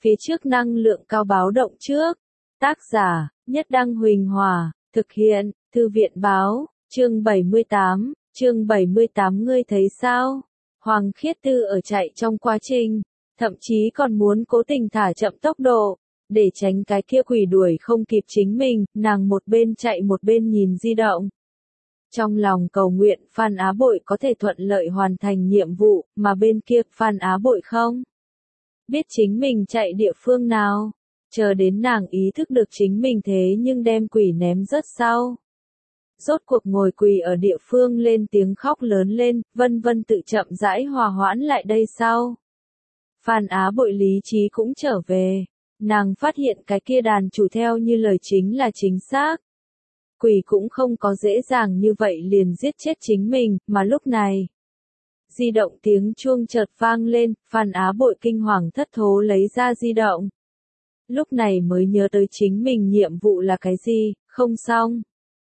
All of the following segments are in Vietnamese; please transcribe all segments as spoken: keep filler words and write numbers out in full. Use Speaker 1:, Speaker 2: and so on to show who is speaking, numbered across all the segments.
Speaker 1: phía trước năng lượng cao báo động trước. Tác giả, Nhất Đăng Huỳnh Hòa, thực hiện, Thư viện báo, chương bảy mươi tám, chương bảy mươi tám ngươi thấy sao? Hoàng Khiết Tư ở chạy trong quá trình, thậm chí còn muốn cố tình thả chậm tốc độ, để tránh cái kia quỷ đuổi không kịp chính mình, nàng một bên chạy một bên nhìn di động. Trong lòng cầu nguyện Phan Á Bội có thể thuận lợi hoàn thành nhiệm vụ, mà bên kia Phan Á Bội không biết chính mình chạy địa phương nào, chờ đến nàng ý thức được chính mình thế nhưng đem quỷ ném rất sau. Rốt cuộc ngồi quỳ ở địa phương lên tiếng khóc lớn lên, vân vân tự chậm rãi hòa hoãn lại đây sau. Phan Á Bội lý trí cũng trở về, nàng phát hiện cái kia đàn chủ theo như lời chính là chính xác. Quỷ cũng không có dễ dàng như vậy liền giết chết chính mình, mà lúc này. Di động tiếng chuông chợt vang lên, Phan Á Bội kinh hoàng thất thố lấy ra di động. Lúc này mới nhớ tới chính mình nhiệm vụ là cái gì, không xong.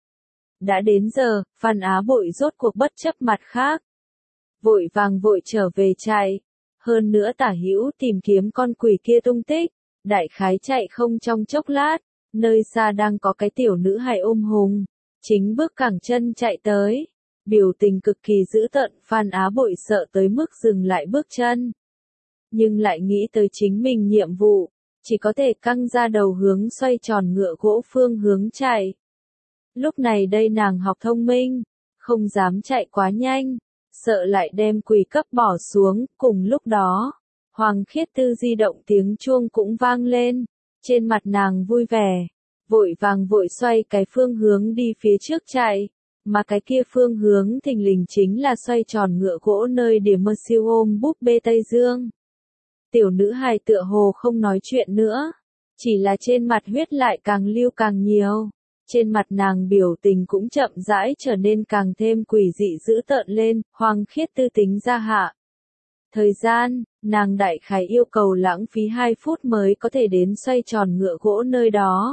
Speaker 1: Đã đến giờ, Phan Á Bội rốt cuộc bất chấp mặt khác. Vội vàng vội trở về chạy. Hơn nữa tả hữu tìm kiếm con quỷ kia tung tích. Đại khái chạy không trong chốc lát. Nơi xa đang có cái tiểu nữ hài ôm hùng. Chính bước cẳng chân chạy tới. Biểu tình cực kỳ dữ tợn, Phan Á Bội sợ tới mức dừng lại bước chân. Nhưng lại nghĩ tới chính mình nhiệm vụ. Chỉ có thể căng ra đầu hướng xoay tròn ngựa gỗ phương hướng chạy. Lúc này đây nàng học thông minh, không dám chạy quá nhanh, sợ lại đem quỷ cấp bỏ xuống, cùng lúc đó, Hoàng Khiết Tư di động tiếng chuông cũng vang lên, trên mặt nàng vui vẻ, vội vàng vội xoay cái phương hướng đi phía trước chạy, mà cái kia phương hướng thình lình chính là xoay tròn ngựa gỗ nơi điểm mơ siêu ôm búp bê Tây Dương. Tiểu nữ hài tựa hồ không nói chuyện nữa, chỉ là trên mặt huyết lại càng lưu càng nhiều. Trên mặt nàng biểu tình cũng chậm rãi trở nên càng thêm quỷ dị dữ tợn lên, Hoàng Khiết Tư tính ra hạ. Thời gian, nàng đại khái yêu cầu lãng phí hai phút mới có thể đến xoay tròn ngựa gỗ nơi đó.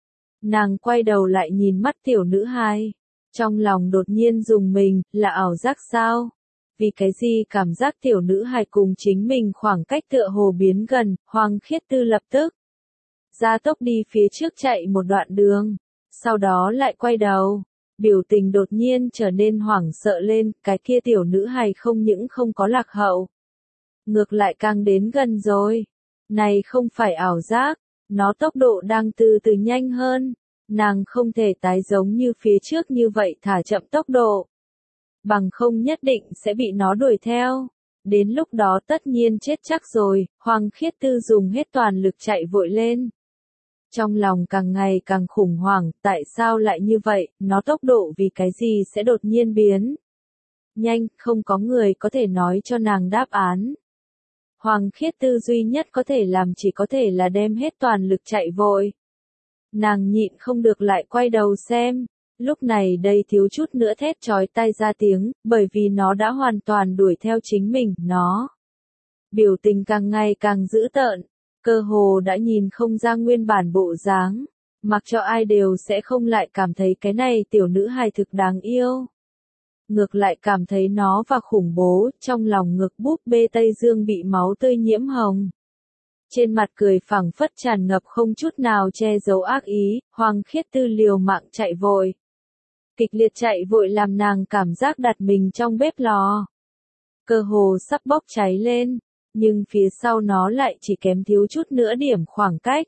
Speaker 1: Nàng quay đầu lại nhìn mắt tiểu nữ hài, trong lòng đột nhiên rùng mình, là ảo giác sao? Vì cái gì cảm giác tiểu nữ hài cùng chính mình khoảng cách tựa hồ biến gần, Hoàng Khiết Tư lập tức gia tốc đi phía trước chạy một đoạn đường. Sau đó lại quay đầu, biểu tình đột nhiên trở nên hoảng sợ lên, cái kia tiểu nữ hài không những không có lạc hậu. Ngược lại càng đến gần rồi. Này không phải ảo giác, nó tốc độ đang từ từ nhanh hơn. Nàng không thể tái giống như phía trước như vậy thả chậm tốc độ. Bằng không nhất định sẽ bị nó đuổi theo. Đến lúc đó tất nhiên chết chắc rồi, Hoàng Khiết Tư dùng hết toàn lực chạy vội lên. Trong lòng càng ngày càng khủng hoảng, tại sao lại như vậy, nó tốc độ vì cái gì sẽ đột nhiên biến. Nhanh, không có người có thể nói cho nàng đáp án. Hoàng Khiết Tư duy nhất có thể làm chỉ có thể là đem hết toàn lực chạy vội. Nàng nhịn không được lại quay đầu xem, lúc này đây thiếu chút nữa thét chói tai ra tiếng, bởi vì nó đã hoàn toàn đuổi theo chính mình, nó. Biểu tình càng ngày càng dữ tợn. Cơ hồ đã nhìn không ra nguyên bản bộ dáng, mặc cho ai đều sẽ không lại cảm thấy cái này tiểu nữ hài thực đáng yêu. Ngược lại cảm thấy nó và khủng bố, trong lòng ngực búp bê Tây Dương bị máu tươi nhiễm hồng. Trên mặt cười phảng phất tràn ngập không chút nào che giấu ác ý, Hoàng Khiết Tư liều mạng chạy vội. Kịch liệt chạy vội làm nàng cảm giác đặt mình trong bếp lò. Cơ hồ sắp bốc cháy lên. Nhưng phía sau nó lại chỉ kém thiếu chút nữa điểm khoảng cách.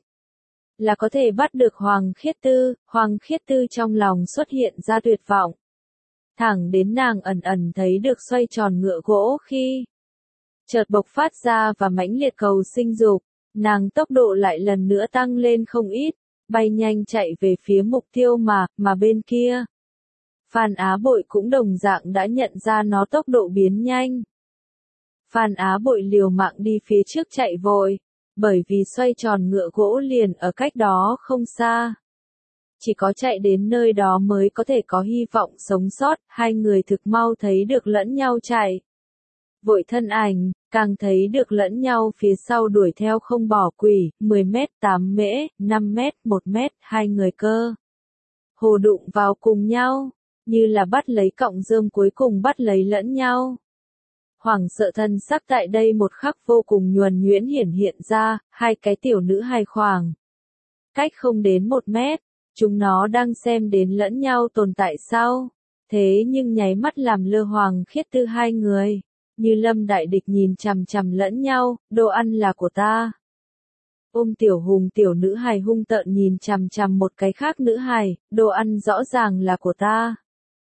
Speaker 1: Là có thể bắt được Hoàng Khiết Tư, Hoàng Khiết Tư trong lòng xuất hiện ra tuyệt vọng. Thẳng đến nàng ẩn ẩn thấy được xoay tròn ngựa gỗ khi chợt bộc phát ra và mãnh liệt cầu sinh dục, nàng tốc độ lại lần nữa tăng lên không ít, bay nhanh chạy về phía mục tiêu mà, mà bên kia. Phan Á Bội cũng đồng dạng đã nhận ra nó tốc độ biến nhanh. Phan Á Bội liều mạng đi phía trước chạy vội, bởi vì xoay tròn ngựa gỗ liền ở cách đó không xa. Chỉ có chạy đến nơi đó mới có thể có hy vọng sống sót, hai người thực mau thấy được lẫn nhau chạy. Vội thân ảnh, càng thấy được lẫn nhau phía sau đuổi theo không bỏ quỷ, mười mét, tám mễ, năm mét, một mét, hai người cơ. Hồ đụng vào cùng nhau, như là bắt lấy cọng rơm cuối cùng bắt lấy lẫn nhau. Hoảng sợ thân sắc tại đây một khắc vô cùng nhuần nhuyễn hiển hiện ra, hai cái tiểu nữ hài khoảng cách không đến một mét, chúng nó đang xem đến lẫn nhau tồn tại sau. Thế nhưng nháy mắt làm lơ Hoàng Khiết Tư hai người, như lâm đại địch nhìn chằm chằm lẫn nhau, đồ ăn là của ta. Ôm tiểu hùng tiểu nữ hài hung tợn nhìn chằm chằm một cái khác nữ hài, đồ ăn rõ ràng là của ta.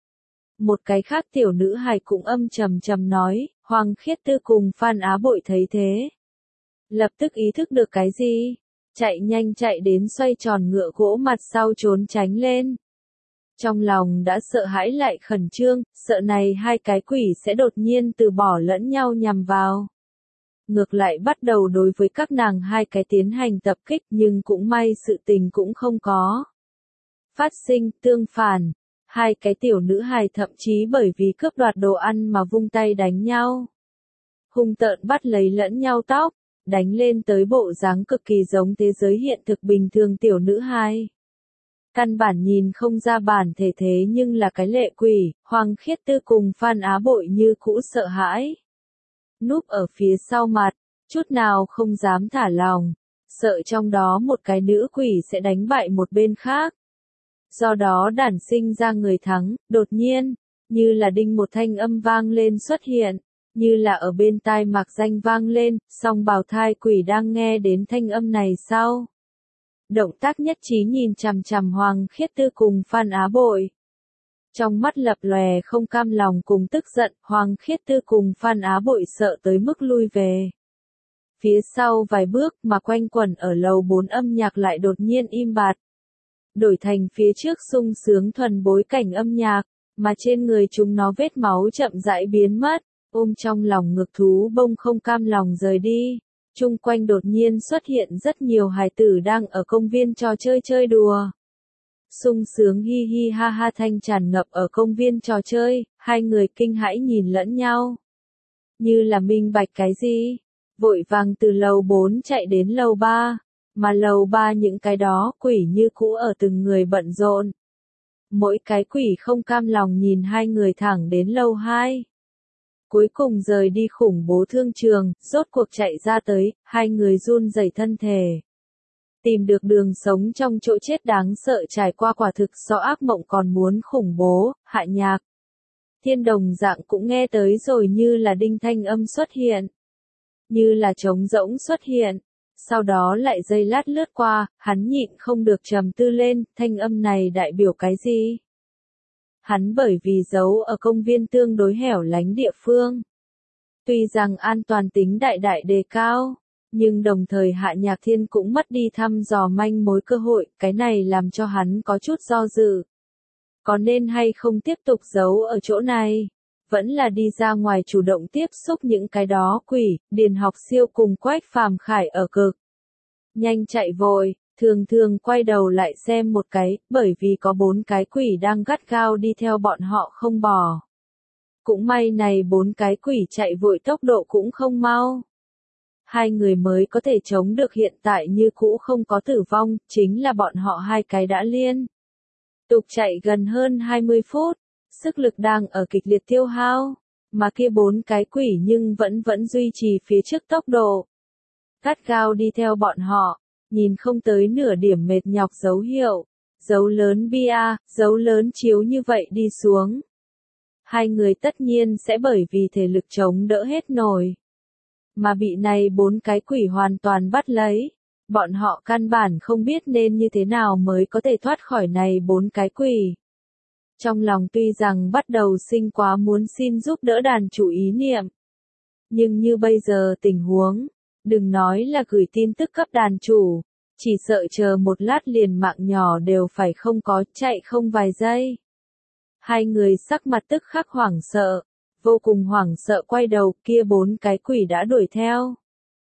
Speaker 1: Một cái khác tiểu nữ hài cũng âm trầm trầm nói, Hoàng Khiết Tư cùng Phan Á Bội thấy thế. Lập tức ý thức được cái gì? Chạy nhanh chạy đến xoay tròn ngựa gỗ mặt sau trốn tránh lên. Trong lòng đã sợ hãi lại khẩn trương, sợ này hai cái quỷ sẽ đột nhiên từ bỏ lẫn nhau nhằm vào. Ngược lại bắt đầu đối với các nàng hai cái tiến hành tập kích nhưng cũng may sự tình cũng không có phát sinh, tương phản. Hai cái tiểu nữ hài thậm chí bởi vì cướp đoạt đồ ăn mà vung tay đánh nhau. Hung tợn bắt lấy lẫn nhau tóc, đánh lên tới bộ dáng cực kỳ giống thế giới hiện thực bình thường tiểu nữ hài. Căn bản nhìn không ra bản thể thế nhưng là cái lệ quỷ, Hoàng Khiết Tư cùng Phan Á Bội như cũ sợ hãi. Núp ở phía sau mặt, chút nào không dám thả lòng, sợ trong đó một cái nữ quỷ sẽ đánh bại một bên khác. Do đó đản sinh ra người thắng, đột nhiên, như là đinh một thanh âm vang lên xuất hiện, như là ở bên tai Mạc Danh vang lên, song bào thai quỷ đang nghe đến thanh âm này sau. Động tác nhất trí nhìn chằm chằm Hoàng Khiết Tư cùng Phan Á Bội. Trong mắt lập lòe không cam lòng cùng tức giận, Hoàng Khiết Tư cùng Phan Á Bội sợ tới mức lui về. Phía sau vài bước mà quanh quẩn ở lầu bốn âm nhạc lại đột nhiên im bặt. Đổi thành phía trước sung sướng thuần bối cảnh âm nhạc, mà trên người chúng nó vết máu chậm rãi biến mất, ôm trong lòng ngực thú bông không cam lòng rời đi. Chung quanh đột nhiên xuất hiện rất nhiều hài tử đang ở công viên trò chơi chơi đùa. Sung sướng hi hi ha ha thanh tràn ngập ở công viên trò chơi, hai người kinh hãi nhìn lẫn nhau. Như là minh bạch cái gì? Vội vàng từ lầu bốn chạy đến lầu ba, mà lầu ba những cái đó quỷ như cũ ở từng người bận rộn. Mỗi cái quỷ không cam lòng nhìn hai người thẳng đến lầu hai. Cuối cùng rời đi khủng bố thương trường, rốt cuộc chạy ra tới, hai người run rẩy thân thể. Tìm được đường sống trong chỗ chết đáng sợ trải qua quả thực so ác mộng còn muốn khủng bố, Hạ Nhạc. Thiên đồng dạng cũng nghe tới rồi như là đinh thanh âm xuất hiện. Như là trống rỗng xuất hiện. Sau đó lại giây lát lướt qua, hắn nhịn không được trầm tư lên, thanh âm này đại biểu cái gì? Hắn bởi vì giấu ở công viên tương đối hẻo lánh địa phương. Tuy rằng an toàn tính đại đại đề cao, nhưng đồng thời Hạ Nhạc Thiên cũng mất đi thăm dò manh mối cơ hội, cái này làm cho hắn có chút do dự. Có nên hay không tiếp tục giấu ở chỗ này? Vẫn là đi ra ngoài chủ động tiếp xúc những cái đó quỷ, Điền Học Siêu cùng Quách Phàm Khải ở cực. Nhanh chạy vội, thường thường quay đầu lại xem một cái, bởi vì có bốn cái quỷ đang gắt gao đi theo bọn họ không bỏ. Cũng may này bốn cái quỷ chạy vội tốc độ cũng không mau. Hai người mới có thể chống được hiện tại như cũ không có tử vong, chính là bọn họ hai cái đã liên. Tục chạy gần hơn hai mươi phút, sức lực đang ở kịch liệt tiêu hao, mà kia bốn cái quỷ nhưng vẫn vẫn duy trì phía trước tốc độ. Gắt gao đi theo bọn họ, nhìn không tới nửa điểm mệt nhọc dấu hiệu, dấu lớn bia, dấu lớn chiếu như vậy đi xuống. Hai người tất nhiên sẽ bởi vì thể lực chống đỡ hết nổi. Mà bị này bốn cái quỷ hoàn toàn bắt lấy. Bọn họ căn bản không biết nên như thế nào mới có thể thoát khỏi này bốn cái quỷ. Trong lòng tuy rằng bắt đầu sinh quá muốn xin giúp đỡ đàn chủ ý niệm. Nhưng như bây giờ tình huống, đừng nói là gửi tin tức cấp đàn chủ, chỉ sợ chờ một lát liền mạng nhỏ đều phải không có, chạy không vài giây. Hai người sắc mặt tức khắc hoảng sợ, vô cùng hoảng sợ quay đầu, kia bốn cái quỷ đã đuổi theo.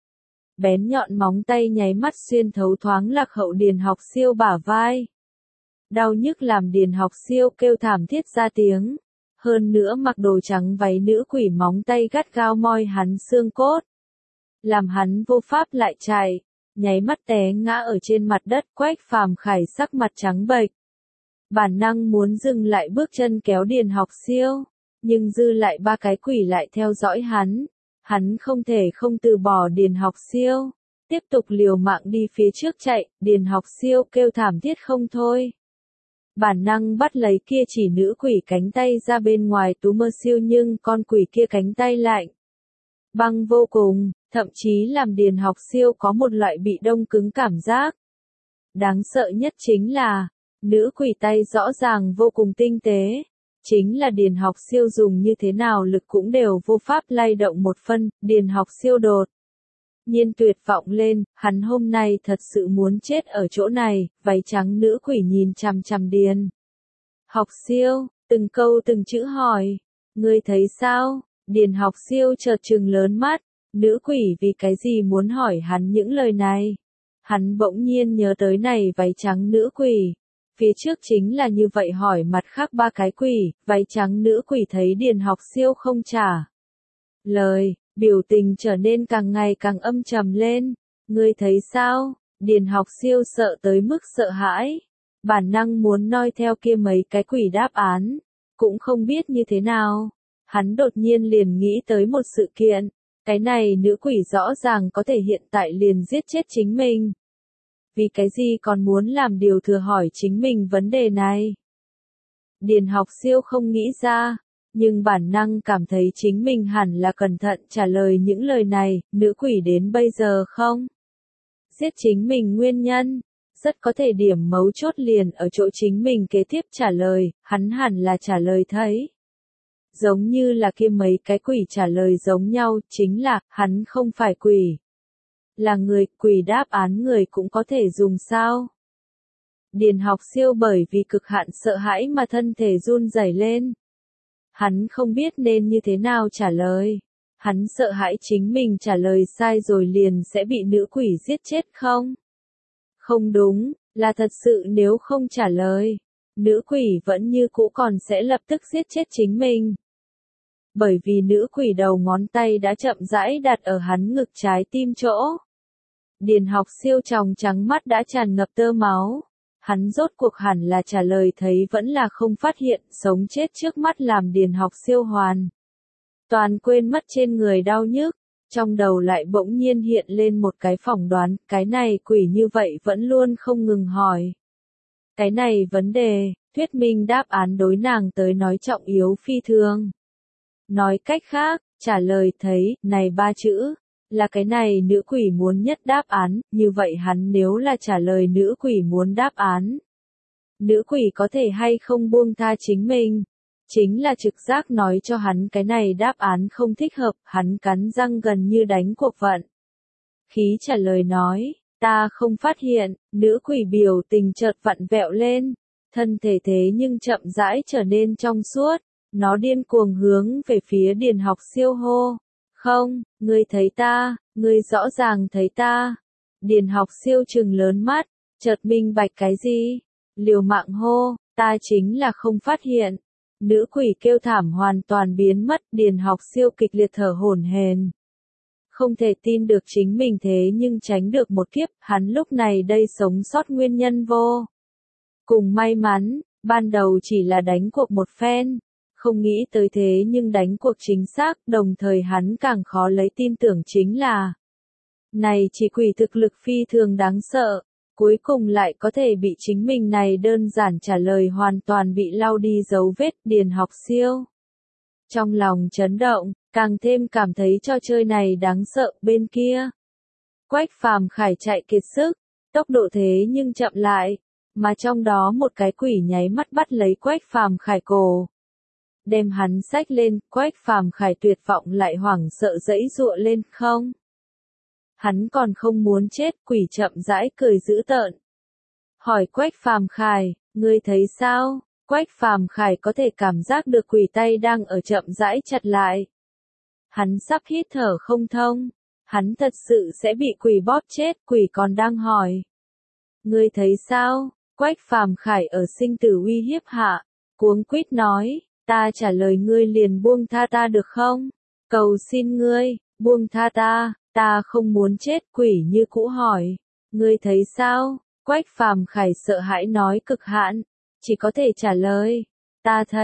Speaker 1: Bén nhọn móng tay nháy mắt xuyên thấu thoáng lạc hậu Điền Học Siêu bả vai. Đau nhức làm Điền Học Siêu kêu thảm thiết ra tiếng. Hơn nữa mặc đồ trắng váy nữ quỷ móng tay gắt gao moi hắn xương cốt. Làm hắn vô pháp lại chạy, nháy mắt té ngã ở trên mặt đất. Quách Phàm Khải sắc mặt trắng bệch. Bản năng muốn dừng lại bước chân kéo Điền Học Siêu. nhưng dư lại ba cái quỷ lại theo dõi hắn. Hắn không thể không từ bỏ Điền Học Siêu, tiếp tục liều mạng đi phía trước chạy, Điền Học Siêu kêu thảm thiết không thôi. Bản năng bắt lấy kia chỉ nữ quỷ cánh tay ra bên ngoài tú mơ siêu nhưng con quỷ kia cánh tay lạnh. Băng vô cùng, thậm chí làm Điền Học Siêu có một loại bị đông cứng cảm giác. Đáng sợ nhất chính là, nữ quỷ tay rõ ràng vô cùng tinh tế. Chính là Điền Học Siêu dùng như thế nào lực cũng đều vô pháp lay động một phân, Điền Học Siêu đột nhiên tuyệt vọng lên, hắn hôm nay thật sự muốn chết ở chỗ này, váy trắng nữ quỷ nhìn chằm chằm Điền Học Siêu, từng câu từng chữ hỏi, ngươi thấy sao? Điền Học Siêu chợt trừng lớn mắt, nữ quỷ vì cái gì muốn hỏi hắn những lời này? Hắn bỗng nhiên nhớ tới này váy trắng nữ quỷ. Phía trước chính là như vậy hỏi mặt khác ba cái quỷ, váy trắng nữ quỷ thấy Điền Học Siêu không trả lời, biểu tình trở nên càng ngày càng âm trầm lên. Ngươi thấy sao? Điền Học Siêu sợ tới mức sợ hãi, bản năng muốn noi theo kia mấy cái quỷ đáp án, cũng không biết như thế nào. Hắn đột nhiên liền nghĩ tới một sự kiện, cái này nữ quỷ rõ ràng có thể hiện tại liền giết chết chính mình. Vì cái gì còn muốn làm điều thừa hỏi chính mình vấn đề này? Điền Học Siêu không nghĩ ra, nhưng bản năng cảm thấy chính mình hẳn là cẩn thận trả lời những lời này, nữ quỷ đến bây giờ không giết chính mình nguyên nhân, rất có thể điểm mấu chốt liền ở chỗ chính mình kế tiếp trả lời, hắn hẳn là trả lời thấy. Giống như là kia mấy cái quỷ trả lời giống nhau, chính là, hắn không phải quỷ. Là người, quỷ đáp án người cũng có thể dùng sao? Điền Học Siêu bởi vì cực hạn sợ hãi mà thân thể run rẩy lên. Hắn không biết nên như thế nào trả lời. Hắn sợ hãi chính mình trả lời sai rồi liền sẽ bị nữ quỷ giết chết không? Không đúng, là thật sự nếu không trả lời, nữ quỷ vẫn như cũ còn sẽ lập tức giết chết chính mình. Bởi vì nữ quỷ đầu ngón tay đã chậm rãi đặt ở hắn ngực trái tim chỗ. Điền Học Siêu tròng trắng mắt đã tràn ngập tơ máu. Hắn rốt cuộc hẳn là trả lời thấy vẫn là không phát hiện, sống chết trước mắt làm Điền Học Siêu hoàn toàn quên mất trên người đau nhức, trong đầu lại bỗng nhiên hiện lên một cái phỏng đoán, cái này quỷ như vậy vẫn luôn không ngừng hỏi. Cái này vấn đề, thuyết minh đáp án đối nàng tới nói trọng yếu phi thường. Nói cách khác, trả lời thấy, này ba chữ, là cái này nữ quỷ muốn nhất đáp án, như vậy hắn nếu là trả lời nữ quỷ muốn đáp án. Nữ quỷ có thể hay không buông tha chính mình, chính là trực giác nói cho hắn cái này đáp án không thích hợp, hắn cắn răng gần như đánh cuộc vận. Khí trả lời nói, ta không phát hiện, nữ quỷ biểu tình chợt vặn vẹo lên, thân thể thế nhưng chậm rãi trở nên trong suốt, nó điên cuồng hướng về phía Điền Học Siêu hô. Không, ngươi thấy ta, ngươi rõ ràng thấy ta. Điền Học Siêu trừng lớn mắt, chợt minh bạch cái gì? Liều mạng hô, ta chính là không phát hiện. Nữ quỷ kêu thảm hoàn toàn biến mất, Điền Học Siêu kịch liệt thở hổn hển. Không thể tin được chính mình thế nhưng tránh được một kiếp, hắn lúc này đây sống sót nguyên nhân vô cùng may mắn, ban đầu chỉ là đánh cuộc một phen. Không nghĩ tới thế nhưng đánh cuộc chính xác, đồng thời hắn càng khó lấy tin tưởng chính là này chỉ quỷ thực lực phi thường đáng sợ, cuối cùng lại có thể bị chính mình này đơn giản trả lời hoàn toàn bị lau đi dấu vết. Điền Học Siêu trong lòng chấn động, càng thêm cảm thấy trò chơi này đáng sợ. Bên kia, Quách Phàm Khải chạy kiệt sức, tốc độ thế nhưng chậm lại, mà trong đó một cái quỷ nháy mắt bắt lấy Quách Phàm Khải cổ. Đem hắn xách lên, Quách Phàm Khải tuyệt vọng lại hoảng sợ dẫy dụa lên, không. Hắn còn không muốn chết, quỷ chậm rãi cười dữ tợn. Hỏi Quách Phàm Khải, ngươi thấy sao? Quách Phàm Khải có thể cảm giác được quỷ tay đang ở chậm rãi chặt lại. Hắn sắp hít thở không thông. Hắn thật sự sẽ bị quỷ bóp chết, quỷ còn đang hỏi. Ngươi thấy sao? Quách Phàm Khải ở sinh tử uy hiếp hạ, cuống quýt nói. Ta trả lời ngươi liền buông tha ta được không? Cầu xin ngươi, buông tha ta, ta không muốn chết. Quỷ như cũ hỏi, ngươi thấy sao? Quách Phàm Khải sợ hãi nói cực hạn, chỉ có thể trả lời, ta thấy,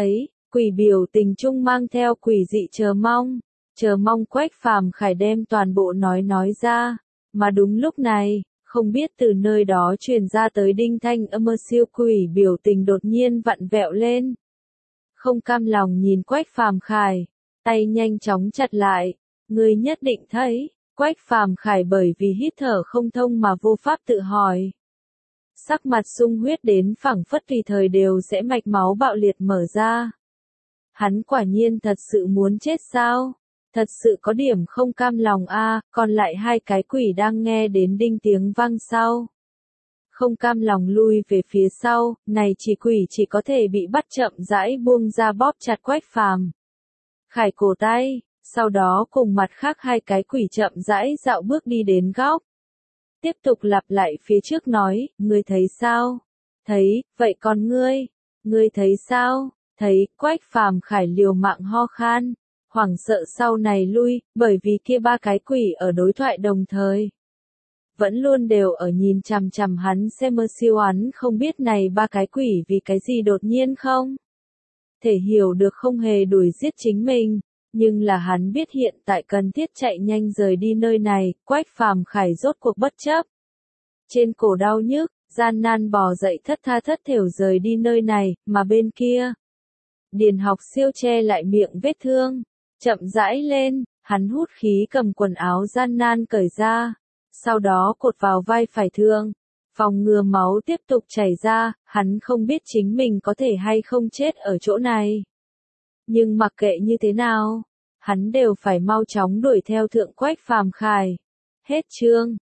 Speaker 1: Quỷ biểu tình chung mang theo quỷ dị chờ mong, chờ mong Quách Phàm Khải đem toàn bộ nói nói ra, mà đúng lúc này, không biết từ nơi đó truyền ra tới đinh thanh âm siêu quỷ biểu tình đột nhiên vặn vẹo lên. Không cam lòng nhìn Quách Phàm Khải, tay nhanh chóng chặt lại, ngươi nhất định thấy, Quách Phàm Khải bởi vì hít thở không thông mà vô pháp tự hỏi. Sắc mặt sung huyết đến phảng phất tùy thời đều sẽ mạch máu bạo liệt mở ra. Hắn quả nhiên thật sự muốn chết sao? Thật sự có điểm không cam lòng a, à, còn lại hai cái quỷ đang nghe đến đinh tiếng vang sau. Không cam lòng lui về phía sau, này chỉ quỷ chỉ có thể bị bắt chậm rãi buông ra bóp chặt Quách Phàm Khải cổ tay, sau đó cùng mặt khác hai cái quỷ chậm rãi dạo bước đi đến góc. Tiếp tục lặp lại phía trước nói, ngươi thấy sao? Thấy, vậy còn ngươi? Ngươi thấy sao? Thấy, Quách Phàm Khải liều mạng ho khan, hoảng sợ sau này lui, bởi vì kia ba cái quỷ ở đối thoại đồng thời. Vẫn luôn đều ở nhìn chằm chằm hắn xem mơ siêu hắn không biết này ba cái quỷ vì cái gì đột nhiên không? Thể hiểu được không hề đuổi giết chính mình, nhưng là hắn biết hiện tại cần thiết chạy nhanh rời đi nơi này, Quách Phàm Khải rốt cuộc bất chấp. Trên cổ đau nhức, gian nan bò dậy thất tha thất thểu rời đi nơi này, mà bên kia. Điền Học Siêu che lại miệng vết thương, chậm rãi lên, hắn hút khí cầm quần áo gian nan cởi ra, sau đó cột vào vai phải thương, phòng ngừa máu tiếp tục chảy ra, hắn không biết chính mình có thể hay không chết ở chỗ này. Nhưng mặc kệ như thế nào, hắn đều phải mau chóng đuổi theo thượng Quách Phàm Khải. Hết chương.